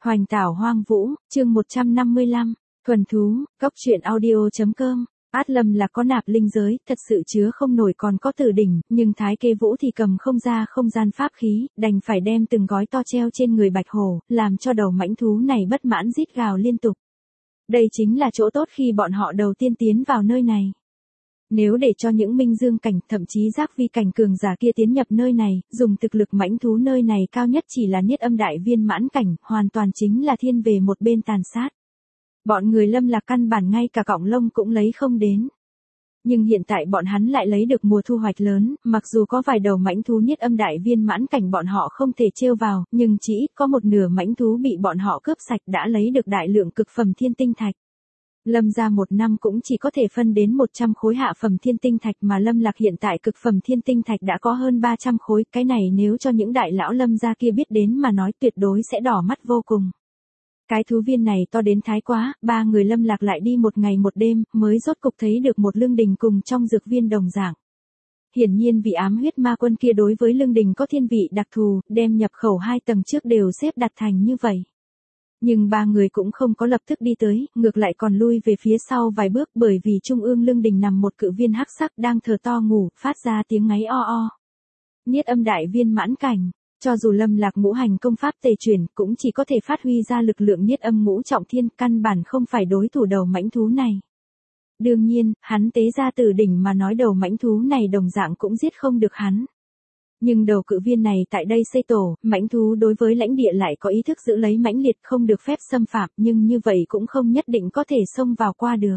Hoành tảo hoang vũ, chương 155, thuần thú, cốc truyện audio.com. Át Lâm là có nạp linh giới, thật sự chứa không nổi còn có Tử đỉnh, nhưng Thái Kê Vũ thì cầm không ra không gian pháp khí, đành phải đem từng gói to treo trên người Bạch Hổ, làm cho đầu mãnh thú này bất mãn rít gào liên tục. Đây chính là chỗ tốt khi bọn họ đầu tiên tiến vào nơi này. Nếu để cho những minh dương cảnh, thậm chí giác vi cảnh cường giả kia tiến nhập nơi này, dùng thực lực mãnh thú nơi này cao nhất chỉ là niết âm đại viên mãn cảnh, hoàn toàn chính là thiên về một bên tàn sát. Bọn người Lâm Lạc căn bản ngay cả cọng lông cũng lấy không đến. Nhưng hiện tại bọn hắn lại lấy được mùa thu hoạch lớn, mặc dù có vài đầu mãnh thú niết âm đại viên mãn cảnh bọn họ không thể trêu vào, nhưng chỉ ít có một nửa mãnh thú bị bọn họ cướp sạch đã lấy được đại lượng cực phẩm thiên tinh thạch. Lâm gia một năm cũng chỉ có thể phân đến 100 khối hạ phẩm thiên tinh thạch mà Lâm Lạc hiện tại cực phẩm thiên tinh thạch đã có hơn 300 khối, cái này nếu cho những đại lão Lâm gia kia biết đến mà nói tuyệt đối sẽ đỏ mắt vô cùng. Cái thú viên này to đến thái quá, ba người Lâm Lạc lại đi một ngày một đêm, mới rốt cục thấy được một lương đình cùng trong dược viên đồng dạng. Hiển nhiên vị ám huyết ma quân kia đối với lương đình có thiên vị đặc thù, đem nhập khẩu 2 tầng trước đều xếp đặt thành như vậy. Nhưng ba người cũng không có lập tức đi tới, ngược lại còn lui về phía sau vài bước bởi vì trung ương lương đình nằm một cự viên hắc sắc đang thờ to ngủ, phát ra tiếng ngáy o o. Niết âm đại viên mãn cảnh, cho dù Lâm Lạc ngũ hành công pháp tề chuyển, cũng chỉ có thể phát huy ra lực lượng niết âm ngũ trọng thiên, căn bản không phải đối thủ đầu mãnh thú này. Đương nhiên, hắn tế ra Tử đỉnh mà nói đầu mãnh thú này đồng dạng cũng giết không được hắn. Nhưng đầu cự viên này tại đây xây tổ, mãnh thú đối với lãnh địa lại có ý thức giữ lấy mãnh liệt không được phép xâm phạm, nhưng như vậy cũng không nhất định có thể xông vào qua được.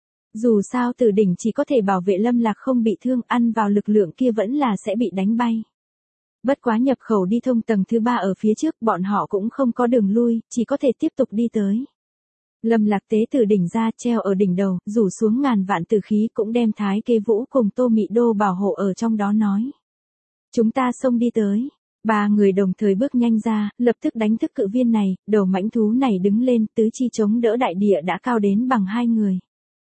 Dù sao Tử đỉnh chỉ có thể bảo vệ Lâm Lạc không bị thương, ăn vào lực lượng kia vẫn là sẽ bị đánh bay. Bất quá nhập khẩu đi thông tầng thứ 3 ở phía trước, bọn họ cũng không có đường lui, chỉ có thể tiếp tục đi tới. Lâm Lạc tế Tử đỉnh ra, treo ở đỉnh đầu, rủ xuống ngàn vạn tử khí cũng đem Thái Kê Vũ cùng Tô Mị Đô bảo hộ ở trong đó nói. Chúng ta xông đi tới. Ba người đồng thời bước nhanh ra, lập tức đánh thức cự viên này, đầu mãnh thú này đứng lên, tứ chi chống đỡ đại địa đã cao đến bằng 2 người.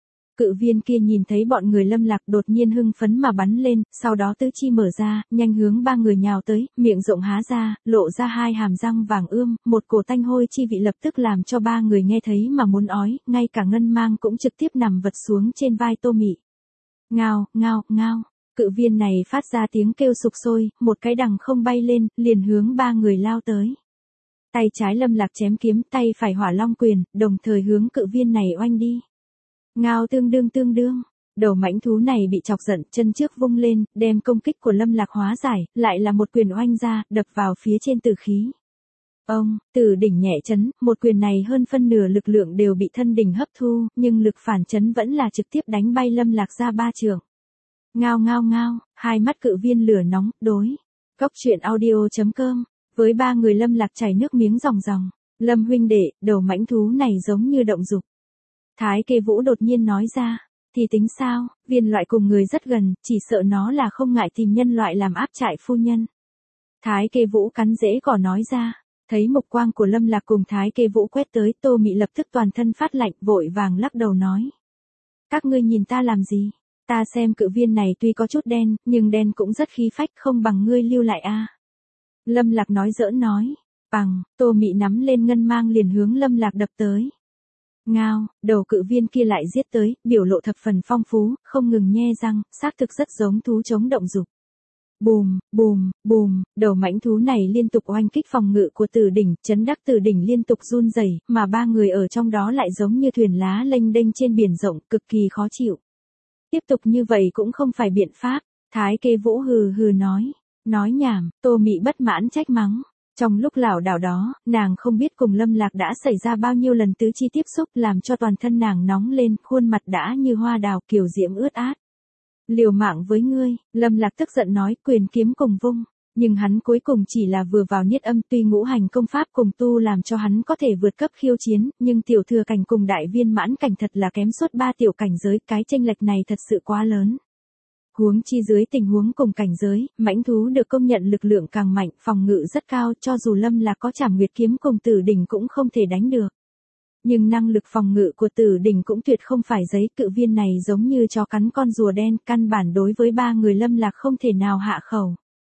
Cự viên kia nhìn thấy bọn người Lâm Lạc đột nhiên hưng phấn mà bắn lên, sau đó tứ chi mở ra, nhanh hướng ba người nhào tới, miệng rộng há ra, lộ ra 2 hàm răng vàng ươm, một cổ tanh hôi chi vị lập tức làm cho ba người nghe thấy mà muốn ói, ngay cả ngân mang cũng trực tiếp nằm vật xuống trên vai Tô Mị. Ngao, ngao, ngao. Cự viên này phát ra tiếng kêu sục sôi, một cái đằng không bay lên, liền hướng ba người lao tới. Tay trái Lâm Lạc chém kiếm, tay phải hỏa long quyền, đồng thời hướng cự viên này oanh đi. Ngao tương đương, đầu mãnh thú này bị chọc giận, chân trước vung lên, đem công kích của Lâm Lạc hóa giải, lại là một quyền oanh ra, đập vào phía trên tử khí. Ông, Tử đỉnh nhẹ chấn, một quyền này hơn phân nửa lực lượng đều bị thân đỉnh hấp thu, nhưng lực phản chấn vẫn là trực tiếp đánh bay Lâm Lạc ra 3 trượng. Ngao ngao ngao, hai mắt cự viên lửa nóng, đối. Cốc truyện audio.com, với ba người Lâm Lạc chảy nước miếng ròng ròng. Lâm huynh đệ, đầu mãnh thú này giống như động dục. Thái Kê Vũ đột nhiên nói ra, thì tính sao, viên loại cùng người rất gần, chỉ sợ nó là không ngại tìm nhân loại làm áp trại phu nhân. Thái Kê Vũ cắn rễ cỏ nói ra, thấy mục quang của Lâm Lạc cùng Thái Kê Vũ quét tới, Tô Mị lập tức toàn thân phát lạnh, vội vàng lắc đầu nói. Các ngươi nhìn ta làm gì? Ta xem cự viên này tuy có chút đen, nhưng đen cũng rất khí phách, không bằng ngươi lưu lại a. Lâm Lạc nói giỡn nói, bằng, Tô Mị nắm lên ngân mang liền hướng Lâm Lạc đập tới. Ngao, đầu cự viên kia lại giết tới, biểu lộ thập phần phong phú, không ngừng nhe răng, xác thực rất giống thú chống động dục. Bùm, bùm, bùm, đầu mãnh thú này liên tục oanh kích phòng ngự của Tử đỉnh, chấn đắc Tử đỉnh liên tục run rẩy, mà ba người ở trong đó lại giống như thuyền lá lênh đênh trên biển rộng, cực kỳ khó chịu. Tiếp tục như vậy cũng không phải biện pháp, Thái Kê Vũ hừ hừ nói nhảm, Tô Mị bất mãn trách mắng. Trong lúc lảo đảo đó, nàng không biết cùng Lâm Lạc đã xảy ra bao nhiêu lần tứ chi tiếp xúc làm cho toàn thân nàng nóng lên, khuôn mặt đã như hoa đào kiều diễm ướt át. Liều mạng với ngươi, Lâm Lạc tức giận nói, quyền kiếm cùng vung. Nhưng hắn cuối cùng chỉ là vừa vào niết âm, tuy ngũ hành công pháp cùng tu làm cho hắn có thể vượt cấp khiêu chiến, nhưng tiểu thừa cảnh cùng đại viên mãn cảnh thật là kém suốt 3 tiểu cảnh giới, cái chênh lệch này thật sự quá lớn. Huống chi dưới tình huống cùng cảnh giới, mãnh thú được công nhận lực lượng càng mạnh, phòng ngự rất cao, cho dù Lâm Lạc có Trảm Nguyệt kiếm cùng Tử đỉnh cũng không thể đánh được. Nhưng năng lực phòng ngự của Tử đỉnh cũng tuyệt không phải giấy, cự viên này giống như chó cắn con rùa đen, căn bản đối với ba người Lâm Lạc không thể nào hạ khẩu.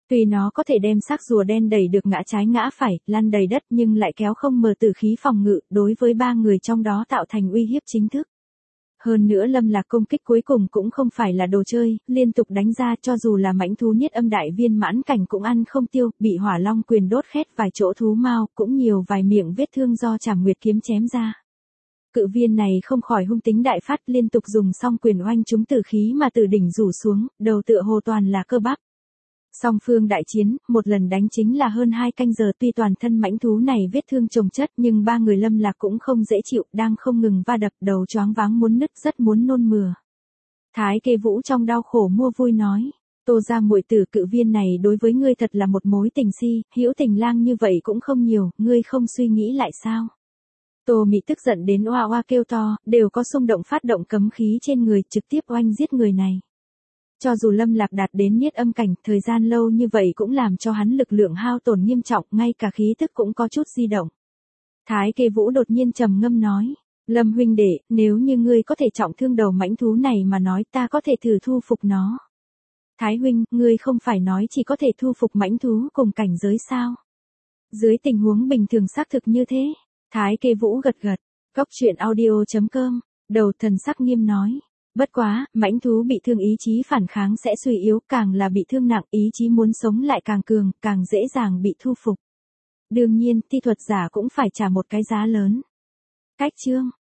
Tuy nó có thể đem xác rùa đen đẩy được ngã trái ngã phải, lăn đầy đất nhưng lại kéo không mờ tử khí phòng ngự, đối với ba người trong đó tạo thành uy hiếp chính thức. Hơn nữa Lâm Lạc công kích cuối cùng cũng không phải là đồ chơi, liên tục đánh ra cho dù là mãnh thú niết âm đại viên mãn cảnh cũng ăn không tiêu, bị hỏa long quyền đốt khét vài chỗ thú mao, cũng nhiều vài miệng vết thương do Trảm Nguyệt kiếm chém ra. Cự viên này không khỏi hung tính đại phát, liên tục dùng song quyền oanh trúng tử khí mà từ đỉnh rủ xuống, đầu tựa hồ toàn là cơ bắp. Song phương đại chiến, một lần đánh chính là hơn 2 canh giờ, tuy toàn thân mãnh thú này vết thương chồng chất nhưng ba người Lâm Lạc cũng không dễ chịu, đang không ngừng va đập, đầu choáng váng muốn nứt, rất muốn nôn mửa. Thái Kê Vũ trong đau khổ mua vui nói, Tô gia muội tử, cự viên này đối với ngươi thật là một mối tình si, hữu tình lang như vậy cũng không nhiều, ngươi không suy nghĩ lại sao? Tô Mị tức giận đến oa oa kêu to, đều có xung động phát động cấm khí trên người, trực tiếp oanh giết người này. Cho dù Lâm Lạc đạt đến niết âm cảnh, thời gian lâu như vậy cũng làm cho hắn lực lượng hao tổn nghiêm trọng, ngay cả khí tức cũng có chút di động. Thái Kê Vũ đột nhiên trầm ngâm nói, Lâm huynh đệ, nếu như ngươi có thể trọng thương đầu mãnh thú này mà nói, ta có thể thử thu phục nó. Thái huynh, ngươi không phải nói chỉ có thể thu phục mãnh thú cùng cảnh giới sao? Dưới tình huống bình thường xác thực như thế. Thái Kê Vũ gật gật. Cốc truyện audio.com. Đầu thần sắc nghiêm nói. Bất quá, mãnh thú bị thương ý chí phản kháng sẽ suy yếu, càng là bị thương nặng, ý chí muốn sống lại càng cường, càng dễ dàng bị thu phục. Đương nhiên, thi thuật giả cũng phải trả một cái giá lớn. Cách chương.